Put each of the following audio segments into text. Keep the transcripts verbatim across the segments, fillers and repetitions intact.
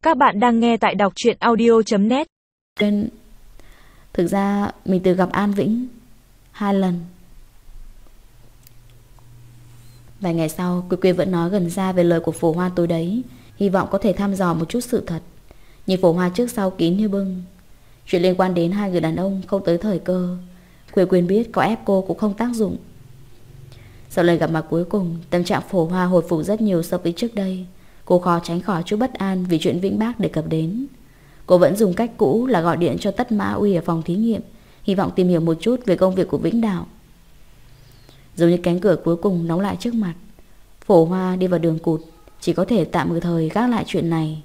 Các bạn đang nghe tại đọc truyện audio chấm net. Nên thực ra mình từng gặp An Vĩnh hai lần. Vài ngày sau, Quy Quy vẫn nói gần ra về lời của Phổ Hoa tối đấy, hy vọng có thể thăm dò một chút sự thật. Nhưng Phổ Hoa trước sau kín như bưng. Chuyện liên quan đến hai người đàn ông không tới thời cơ. Quy Quy biết có ép cô cũng không tác dụng. Sau lần gặp mặt cuối cùng, tâm trạng Phổ Hoa hồi phục rất nhiều so với trước đây. Cô khó tránh khỏi chút bất an vì chuyện Vĩnh Bác đề cập đến. Cô vẫn dùng cách cũ là gọi điện cho Tất Mã Uy ở phòng thí nghiệm, hy vọng tìm hiểu một chút về công việc của Vĩnh Đạo. Giống như cánh cửa cuối cùng đóng lại trước mặt, Phổ Hoa đi vào đường cụt, chỉ có thể tạm thời gác lại chuyện này.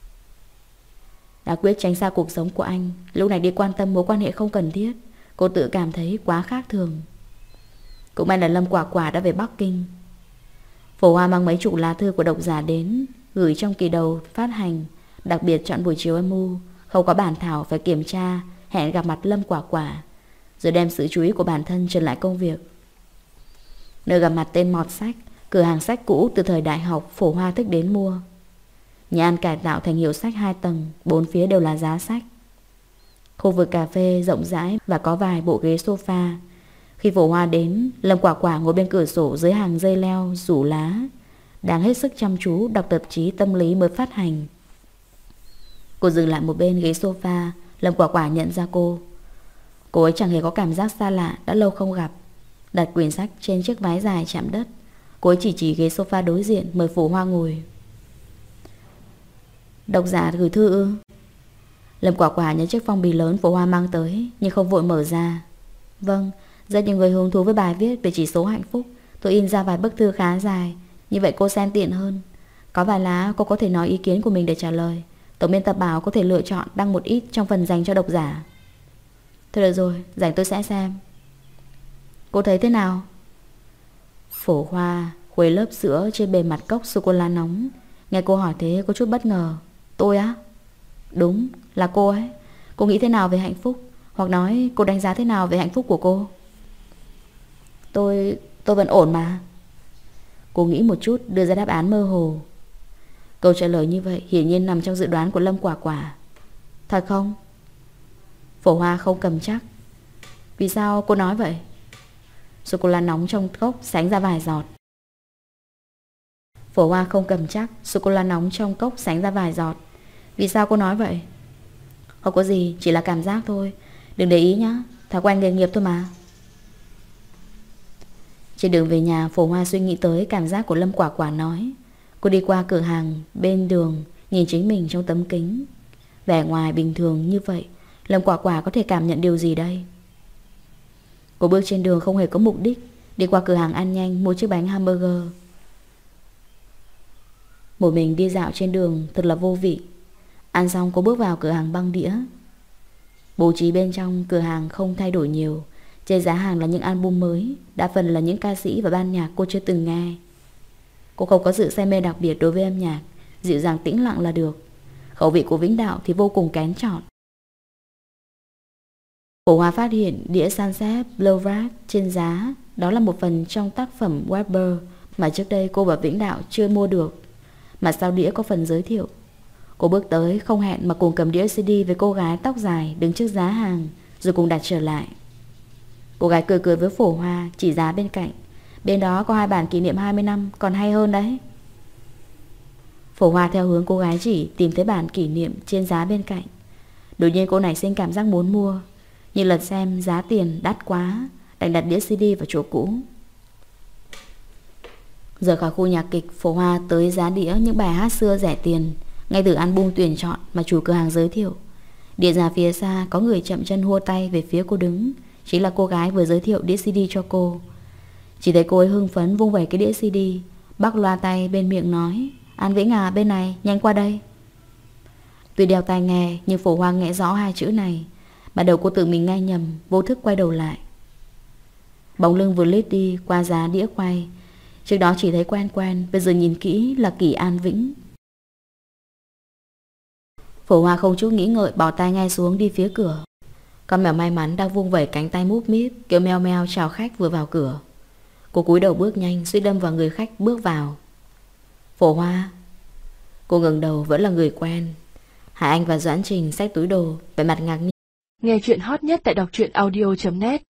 Đã quyết tránh xa cuộc sống của anh, lúc này đi quan tâm mối quan hệ không cần thiết, cô tự cảm thấy quá khác thường. Cũng may là Lâm Quả Quả đã về Bắc Kinh. Phổ Hoa mang mấy chục lá thư của độc giả đến, gửi trong kỳ đầu phát hành, đặc biệt chọn buổi chiều âm u, không có bản thảo phải kiểm tra, hẹn gặp mặt Lâm Quả Quả, rồi đem sự chú ý của bản thân trở lại công việc. Nơi gặp mặt tên Mọt Sách, cửa hàng sách cũ từ thời đại học Phổ Hoa thích đến mua. Nhà ăn cải tạo thành hiệu sách hai tầng, bốn phía đều là giá sách. Khu vực cà phê rộng rãi và có vài bộ ghế sofa. Khi Phổ Hoa đến, Lâm Quả Quả ngồi bên cửa sổ dưới hàng dây leo rủ lá, đang hết sức chăm chú đọc tạp chí tâm lý mới phát hành. Cô dừng lại một bên ghế sofa. Lâm Quả Quả nhận ra cô. Cô ấy chẳng hề có cảm giác xa lạ, đã lâu không gặp. Đặt quyển sách trên chiếc váy dài chạm đất. Cô ấy chỉ chỉ ghế sofa đối diện, mời Phổ Hoa ngồi. Độc giả gửi thư ư? Lâm Quả Quả nhớ chiếc phong bì lớn Phổ Hoa mang tới, nhưng không vội mở ra. Vâng, rất nhiều người hứng thú với bài viết về chỉ số hạnh phúc. Tôi in ra vài bức thư khá dài, như vậy cô xem tiện hơn. Có vài lá cô có thể nói ý kiến của mình để trả lời. Tổng biên tập bảo có thể lựa chọn đăng một ít trong phần dành cho độc giả. Thôi được rồi, rảnh tôi sẽ xem. Cô thấy thế nào? Phổ Hoa khuấy lớp sữa trên bề mặt cốc sô-cô-la nóng. Nghe cô hỏi thế có chút bất ngờ. Tôi á? Đúng, là cô ấy. Cô nghĩ thế nào về hạnh phúc? Hoặc nói cô đánh giá thế nào về hạnh phúc của cô? Tôi... tôi vẫn ổn mà. Cô nghĩ một chút đưa ra đáp án mơ hồ. Câu trả lời như vậy hiển nhiên nằm trong dự đoán của Lâm Quả Quả. Thật không? Phổ Hoa không cầm chắc. Vì sao cô nói vậy? Sô-cô-la nóng trong cốc sánh ra vài giọt. Phổ Hoa không cầm chắc. Sô-cô-la nóng trong cốc sánh ra vài giọt. Vì sao cô nói vậy? Không có gì, chỉ là cảm giác thôi. Đừng để ý nhá, thói quen nghề nghiệp thôi mà. Trên đường về nhà, Phổ Hoa suy nghĩ tới cảm giác của Lâm Quả Quả nói. Cô đi qua cửa hàng bên đường, nhìn chính mình trong tấm kính. Vẻ ngoài bình thường như vậy, Lâm Quả Quả có thể cảm nhận điều gì đây? Cô bước trên đường không hề có mục đích, đi qua cửa hàng ăn nhanh mua chiếc bánh hamburger. Một mình đi dạo trên đường thật là vô vị. Ăn xong cô bước vào cửa hàng băng đĩa. Bố trí bên trong cửa hàng không thay đổi nhiều. Trên giá hàng là những album mới, đa phần là những ca sĩ và ban nhạc cô chưa từng nghe. Cô không có sự say mê đặc biệt đối với âm nhạc, dịu dàng tĩnh lặng là được. Khẩu vị của Vĩnh Đạo thì vô cùng kén chọn. Phổ Hoa phát hiện đĩa Sunset Boulevard trên giá. Đó là một phần trong tác phẩm Weber mà trước đây cô và Vĩnh Đạo chưa mua được. Mà sau đĩa có phần giới thiệu. Cô bước tới không hẹn mà cùng cầm đĩa xê đê với cô gái tóc dài đứng trước giá hàng, rồi cùng đặt trở lại. Cô gái cười cười với Phổ Hoa, chỉ giá bên cạnh. Bên đó có hai bản kỷ niệm hai mươi năm, còn hay hơn đấy. Phổ Hoa theo hướng cô gái chỉ tìm thấy bản kỷ niệm trên giá bên cạnh. Đột nhiên cô nảy sinh cảm giác muốn mua, nhưng lần xem giá tiền đắt quá, đành đặt đĩa xê đê vào chỗ cũ. Rời khỏi khu nhạc kịch, Phổ Hoa tới giá đĩa những bài hát xưa rẻ tiền, ngay từ album tuyển chọn mà chủ cửa hàng giới thiệu. Địa ra phía xa có người chậm chân hua tay về phía cô đứng. Chính là cô gái vừa giới thiệu đĩa xê đê cho cô. Chỉ thấy cô ấy hưng phấn vung vẩy cái đĩa xê đê, bắc loa tay bên miệng nói: An Vĩnh à, bên này, nhanh qua đây. Tuy đeo tai nghe nhưng Phổ Hoa nghe rõ hai chữ này. Ban đầu cô tự mình nghe nhầm, vô thức quay đầu lại. Bóng lưng vừa lít đi qua giá đĩa quay. Trước đó chỉ thấy quen quen, bây giờ nhìn kỹ là Kỷ An Vĩnh. Phổ Hoa không chút nghĩ ngợi bỏ tai nghe xuống đi phía cửa. Con mèo may mắn đang vung vẩy cánh tay múp míp kêu meo meo chào khách vừa vào cửa. Cô cúi đầu bước nhanh, suýt đâm vào người khách bước vào. Phổ Hoa. Cô ngẩng đầu vẫn là người quen. Hải Anh và Doãn Trình xách túi đồ, vẻ mặt ngạc nhiên. Nghe chuyện hot nhất tại đọc truyện audio chấm net.